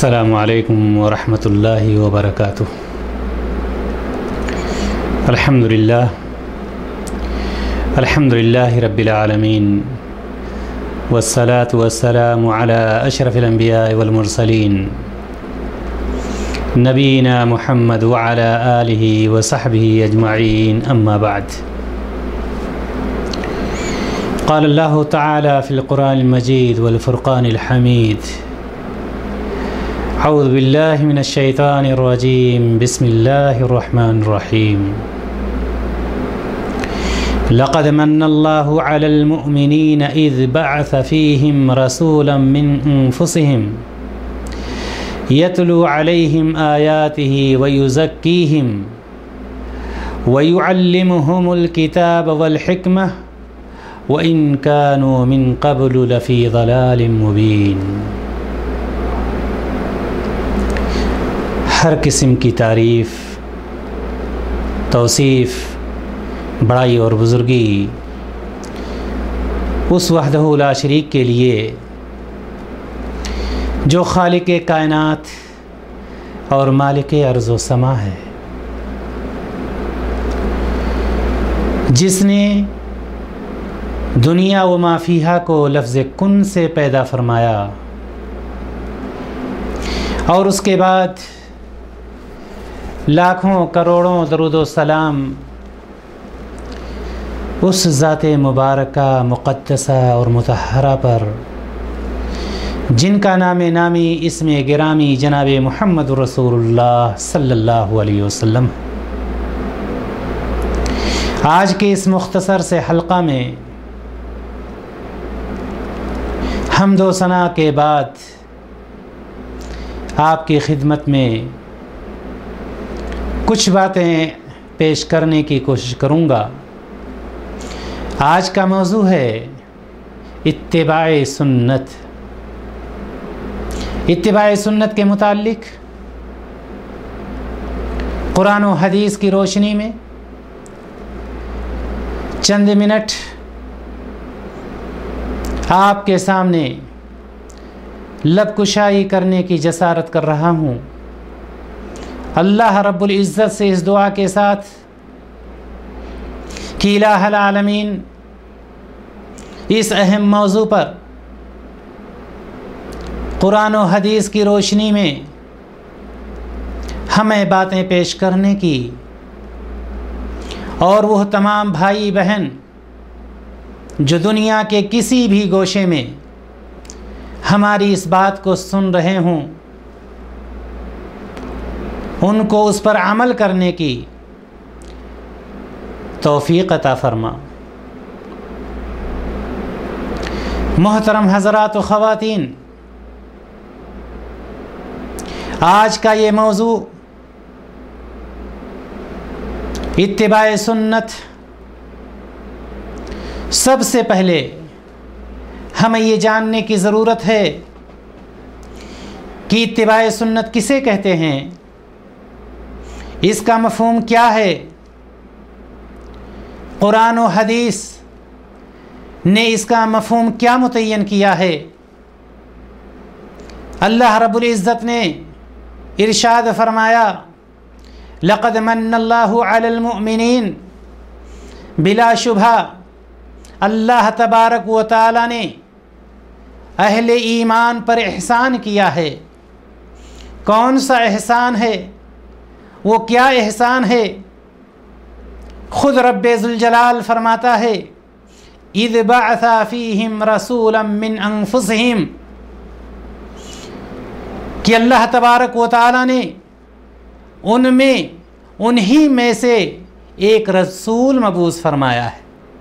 السلام علیکم ورحمۃ اللہ وبرکاتہ۔ الحمد للہ رب العالمین، والصلاة والسلام علی اشرف الانبیاء والمرسلین، نبینا محمد وعلی آلہ وصحبہ اجمعین، اما بعد۔ قال اللہ تعالی فی القرآن المجید والفرقان الحمید، اعوذ باللہ من الشیطان الرجیم، بسم اللہ الرحمن الرحیم۔ لقد من اللہ علی المؤمنین اذ بعث فیہم رسولا من انفسہم یتلو علیہم آیاتہ ویزکیہم ویعلمہم الکتاب والحکمہ وَإِن كَانُوا مِن قَبْلُ لَفِي ضَلَالٍ مُبِينٍ۔ ہر قسم کی تعریف، توصیف، بڑائی اور بزرگی اس وحدہ لا شریک کے لیے جو خالق کائنات اور مالک ارض و سما ہے، جس نے دنیا و ما فیہا کو لفظ کن سے پیدا فرمایا اور اس کے بعد لاکھوں کروڑوں درود و سلام اس ذات مبارکہ مقدسہ اور مطہرہ پر جن کا نام نامی اسم گرامی جناب محمد رسول اللہ صلی اللہ علیہ وسلم۔ آج کے اس مختصر سے حلقہ میں حمد و ثنا کے بعد آپ کی خدمت میں کچھ باتیں پیش کرنے کی کوشش کروں گا۔ آج کا موضوع ہے اتباع سنت۔ اتباع سنت کے متعلق قرآن و حدیث کی روشنی میں چند منٹ آپ کے سامنے لب کشائی کرنے کی جسارت کر رہا ہوں۔ اللہ رب العزت سے اس دعا کے ساتھ کہ الہ العالمین اس اہم موضوع پر قرآن و حدیث کی روشنی میں ہمیں باتیں پیش کرنے کی اور وہ تمام بھائی بہن جو دنیا کے کسی بھی گوشے میں ہماری اس بات کو سن رہے ہوں، ان کو اس پر عمل کرنے کی توفیق عطا فرما۔ محترم حضرات و خواتین، آج کا یہ موضوع اتباع سنت۔ سب سے پہلے ہمیں یہ جاننے کی ضرورت ہے کہ اتباع سنت کسے کہتے ہیں، اس کا مفہوم کیا ہے، قرآن و حدیث نے اس کا مفہوم کیا متعین کیا ہے۔ اللہ رب العزت نے ارشاد فرمایا، لقد من اللہ علی المؤمنین، بلا شبہ اللہ تبارک و تعالی نے اہل ایمان پر احسان کیا ہے۔ کون سا احسان ہے، وہ کیا احسان ہے؟ خود رب ذوالجلال فرماتا ہے، اذ بعث فیہم رسولا من انفسہم، کہ اللہ تبارک و تعالی نے انہی میں سے ایک رسول مبعوث فرمایا ہے،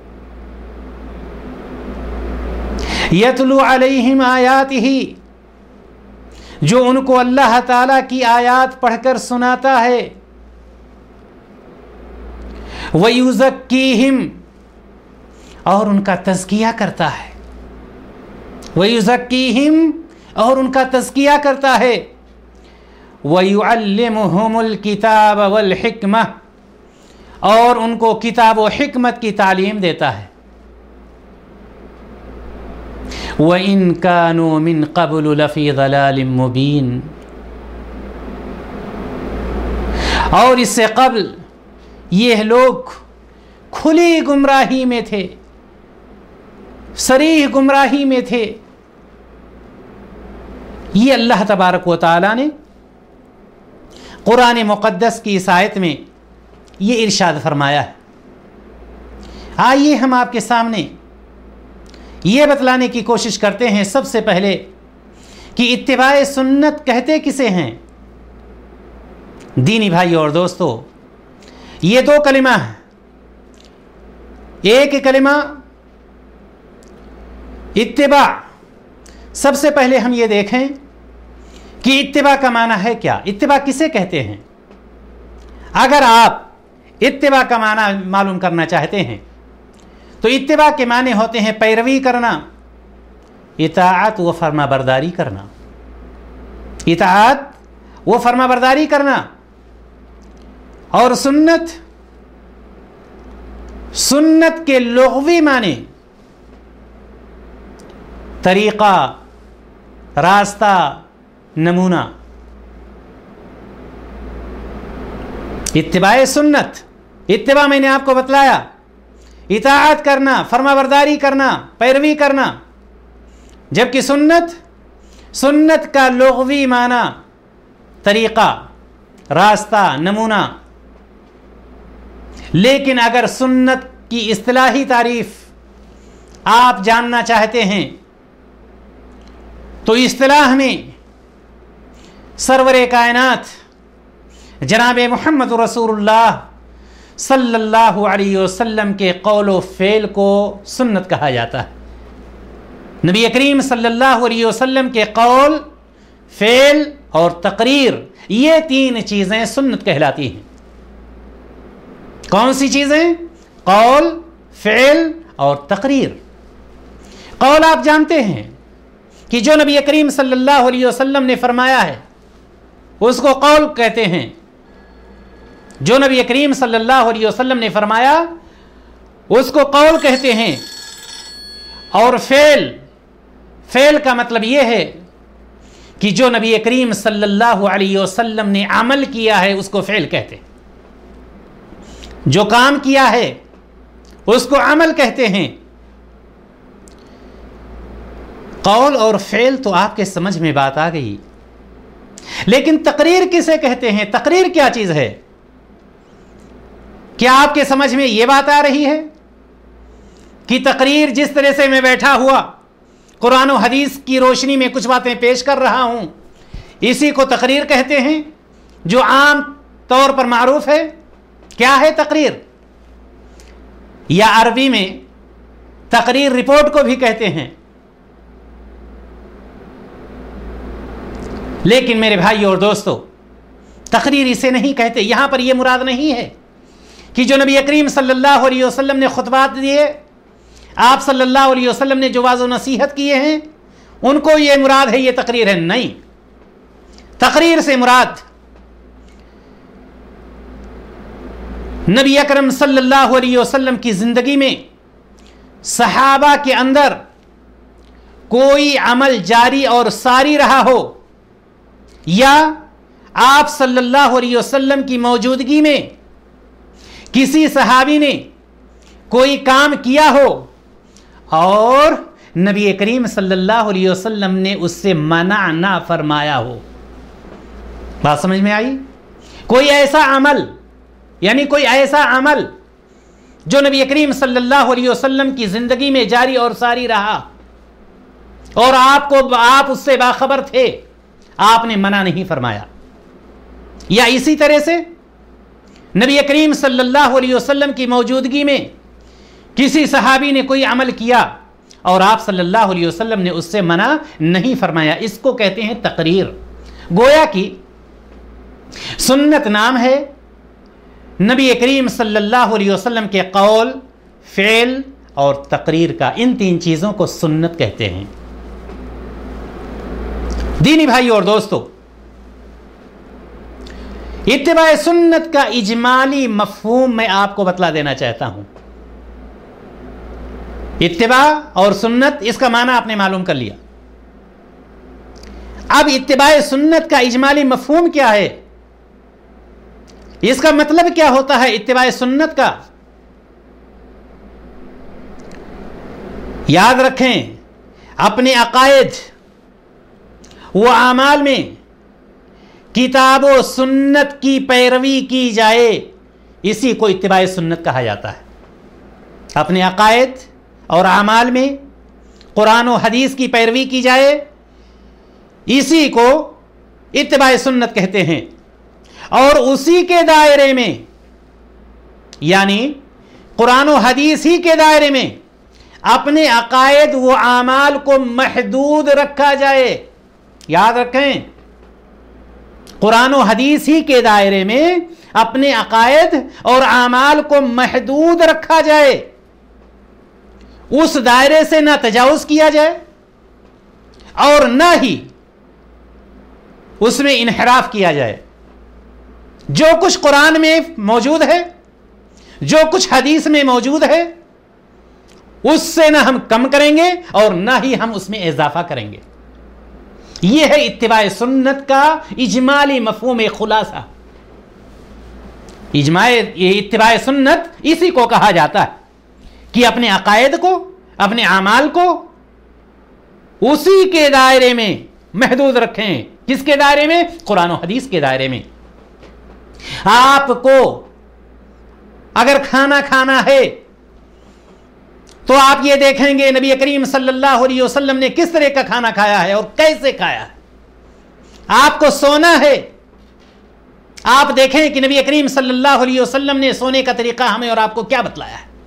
یتلو علیہم آیاتہ، جو ان کو اللہ تعالیٰ کی آیات پڑھ کر سناتا ہے، وَيُزَكِّيهِمْ، اور ان کا تزکیہ کرتا ہے، وَيُزَكِّيهِمْ، اور ان کا تزکیہ کرتا ہے، وَيُعَلِّمُهُمُ الْكِتَابَ وَالْحِكْمَةَ، اور ان کو کتاب و حکمت کی تعلیم دیتا ہے۔ وَإِن كَانُوا مِن قَبْلُ لَفِي ضَلَالٍ مُبِينٍ، اور اس سے قبل یہ لوگ کھلی گمراہی میں تھے، صریح گمراہی میں تھے۔ یہ اللہ تبارک و تعالی نے قرآن مقدس کی اس آیت میں یہ ارشاد فرمایا ہے۔ آئیے ہم آپ کے سامنے یہ بتلانے کی کوشش کرتے ہیں سب سے پہلے کہ اتباع سنت کہتے کسے ہیں؟ دینی بھائی اور دوستو، یہ دو کلمہ ہیں۔ ایک کلمہ اتباع، سب سے پہلے ہم یہ دیکھیں کہ اتباع کا معنی ہے کیا، اتباع کسے کہتے ہیں۔ اگر آپ اتباع کا معنی معلوم کرنا چاہتے ہیں تو اتباع کے معنی ہوتے ہیں پیروی کرنا، اطاعت و فرما برداری کرنا، اطاعت و فرما برداری کرنا۔ اور سنت کے لغوی معنی طریقہ، راستہ، نمونہ۔ اتباع سنت، اتباع میں نے آپ کو بتلایا، اطاعت کرنا، فرما برداری کرنا، پیروی کرنا، جبکہ سنت کا لغوی معنی طریقہ، راستہ، نمونہ۔ لیکن اگر سنت کی اصطلاحی تعریف آپ جاننا چاہتے ہیں تو اصطلاح میں سرور کائنات جناب محمد رسول اللہ صلی اللہ علیہ وسلم کے قول و فعل کو سنت کہا جاتا ہے۔ نبی کریم صلی اللہ علیہ وسلم کے قول، فعل اور تقریر، یہ تین چیزیں سنت کہلاتی ہیں۔ کون سی چیزیں؟ قول، فعل اور تقریر۔ قول آپ جانتے ہیں کہ جو نبی کریم صلی اللہ علیہ وسلم نے فرمایا ہے اس کو قول کہتے ہیں۔ جو نبی کریم صلی اللہ علیہ وسلم نے فرمایا اس کو قول کہتے ہیں۔ اور فعل کا مطلب یہ ہے کہ جو نبی کریم صلی اللہ علیہ وسلم نے عمل کیا ہے اس کو فعل کہتے ہیں۔ جو کام کیا ہے اس کو عمل کہتے ہیں۔ قول اور فعل تو آپ کے سمجھ میں بات آ گئی، لیکن تقریر کسے کہتے ہیں؟ تقریر کیا چیز ہے؟ کیا آپ کے سمجھ میں یہ بات آ رہی ہے کہ تقریر جس طرح سے میں بیٹھا ہوا قرآن و حدیث کی روشنی میں کچھ باتیں پیش کر رہا ہوں، اسی کو تقریر کہتے ہیں جو عام طور پر معروف ہے؟ کیا ہے تقریر؟ یا عربی میں تقریر رپورٹ کو بھی کہتے ہیں۔ لیکن میرے بھائی اور دوستو، تقریر اسے نہیں کہتے۔ یہاں پر یہ مراد نہیں ہے کہ جو نبی کریم صلی اللہ علیہ وسلم نے خطبات دیے، آپ صلی اللہ علیہ وسلم نے جو واعظ و نصیحت کیے ہیں ان کو یہ مراد ہے، یہ تقریر ہے۔ نہیں، تقریر سے مراد نبی اکرم صلی اللہ علیہ وسلم کی زندگی میں صحابہ کے اندر کوئی عمل جاری اور ساری رہا ہو، یا آپ صلی اللہ علیہ وسلم کی موجودگی میں کسی صحابی نے کوئی کام کیا ہو اور نبی کریم صلی اللہ علیہ وسلم نے اس سے منع نہ فرمایا ہو۔ بات سمجھ میں آئی؟ کوئی ایسا عمل، یعنی کوئی ایسا عمل جو نبی کریم صلی اللہ علیہ وسلم کی زندگی میں جاری اور ساری رہا اور آپ اس سے باخبر تھے، آپ نے منع نہیں فرمایا۔ یا اسی طرح سے نبی کریم صلی اللہ علیہ وسلم کی موجودگی میں کسی صحابی نے کوئی عمل کیا اور آپ صلی اللہ علیہ وسلم نے اس سے منع نہیں فرمایا، اس کو کہتے ہیں تقریر۔ گویا کہ سنت نام ہے نبی کریم صلی اللہ علیہ وسلم کے قول، فعل اور تقریر کا۔ ان تین چیزوں کو سنت کہتے ہیں۔ دینی بھائی اور دوستو، اتباع سنت کا اجمالی مفہوم میں آپ کو بتلا دینا چاہتا ہوں۔ اتباع اور سنت، اس کا معنی آپ نے معلوم کر لیا۔ اب اتباع سنت کا اجمالی مفہوم کیا ہے؟ اس کا مطلب کیا ہوتا ہے اتباع سنت کا؟ یاد رکھیں، اپنے عقائد و اعمال میں کتاب و سنت کی پیروی کی جائے، اسی کو اتباع سنت کہا جاتا ہے۔ اپنے عقائد اور اعمال میں قرآن و حدیث کی پیروی کی جائے، اسی کو اتباع سنت کہتے ہیں۔ اور اسی کے دائرے میں، یعنی قرآن و حدیث ہی کے دائرے میں اپنے عقائد و اعمال کو محدود رکھا جائے۔ یاد رکھیں، قرآن و حدیث ہی کے دائرے میں اپنے عقائد اور اعمال کو محدود رکھا جائے، اس دائرے سے نہ تجاوز کیا جائے اور نہ ہی اس میں انحراف کیا جائے۔ جو کچھ قرآن میں موجود ہے، جو کچھ حدیث میں موجود ہے، اس سے نہ ہم کم کریں گے اور نہ ہی ہم اس میں اضافہ کریں گے۔ یہ ہے اتباع سنت کا اجمالی مفہوم خلاصہ۔ یہ اتباع سنت اسی کو کہا جاتا ہے کہ اپنے عقائد کو، اپنے اعمال کو اسی کے دائرے میں محدود رکھیں۔ کس کے دائرے میں؟ قرآن و حدیث کے دائرے میں۔ آپ کو اگر کھانا کھانا ہے تو آپ یہ دیکھیں گے نبی کریم صلی اللہ علیہ وسلم نے کس طرح کا کھانا کھایا ہے اور کیسے کھایا ہے۔ آپ کو سونا ہے، آپ دیکھیں کہ نبی کریم صلی اللہ علیہ وسلم نے سونے کا طریقہ ہمیں اور آپ کو کیا بتلایا ہے۔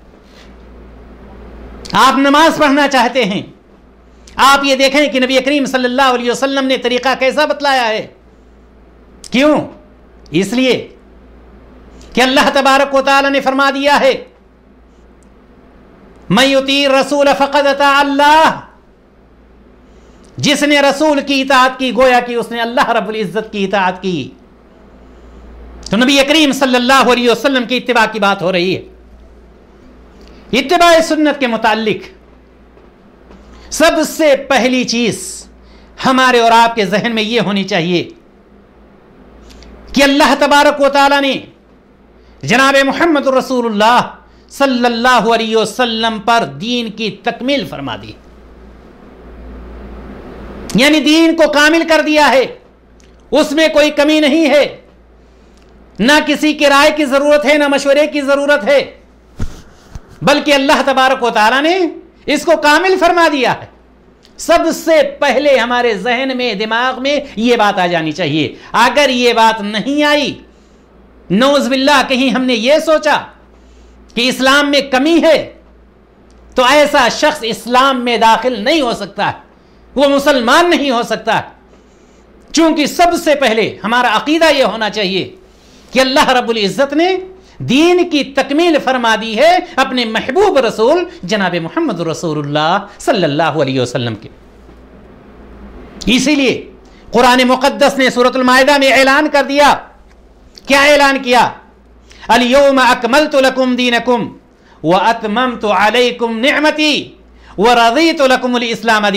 آپ نماز پڑھنا چاہتے ہیں، آپ یہ دیکھیں کہ نبی کریم صلی اللہ علیہ وسلم نے طریقہ کیسا بتلایا ہے۔ کیوں؟ اس لیے کہ اللہ تبارک و تعالی نے فرما دیا ہے، من یطیع الرسول فقد اطاع اللہ، جس نے رسول کی اطاعت کی گویا کہ اس نے اللہ رب العزت کی اطاعت کی۔ تو نبی کریم صلی اللہ علیہ وسلم کی اتباع کی بات ہو رہی ہے۔ اتباع سنت کے متعلق سب سے پہلی چیز ہمارے اور آپ کے ذہن میں یہ ہونی چاہیے کہ اللہ تبارک و تعالی نے جناب محمد رسول اللہ صلی اللہ علیہ وسلم پر دین کی تکمیل فرما دی، یعنی دین کو کامل کر دیا ہے، اس میں کوئی کمی نہیں ہے، نہ کسی کی رائے کی ضرورت ہے، نہ مشورے کی ضرورت ہے، بلکہ اللہ تبارک و تعالی نے اس کو کامل فرما دیا ہے۔ سب سے پہلے ہمارے ذہن میں، دماغ میں یہ بات آ جانی چاہیے۔ اگر یہ بات نہیں آئی، نعوذ باللہ کہیں ہم نے یہ سوچا کہ اسلام میں کمی ہے، تو ایسا شخص اسلام میں داخل نہیں ہو سکتا، وہ مسلمان نہیں ہو سکتا۔ چونکہ سب سے پہلے ہمارا عقیدہ یہ ہونا چاہیے کہ اللہ رب العزت نے دین کی تکمیل فرما دی ہے اپنے محبوب رسول جناب محمد رسول اللہ صلی اللہ علیہ وسلم کے۔ اسی لیے قرآن مقدس نے سورۃ المائدہ میں اعلان کر دیا، کیا اعلان کیا؟ الیوم اکملت لکم دینکم واتممت علیکم نعمتی ورضیت لکم الاسلام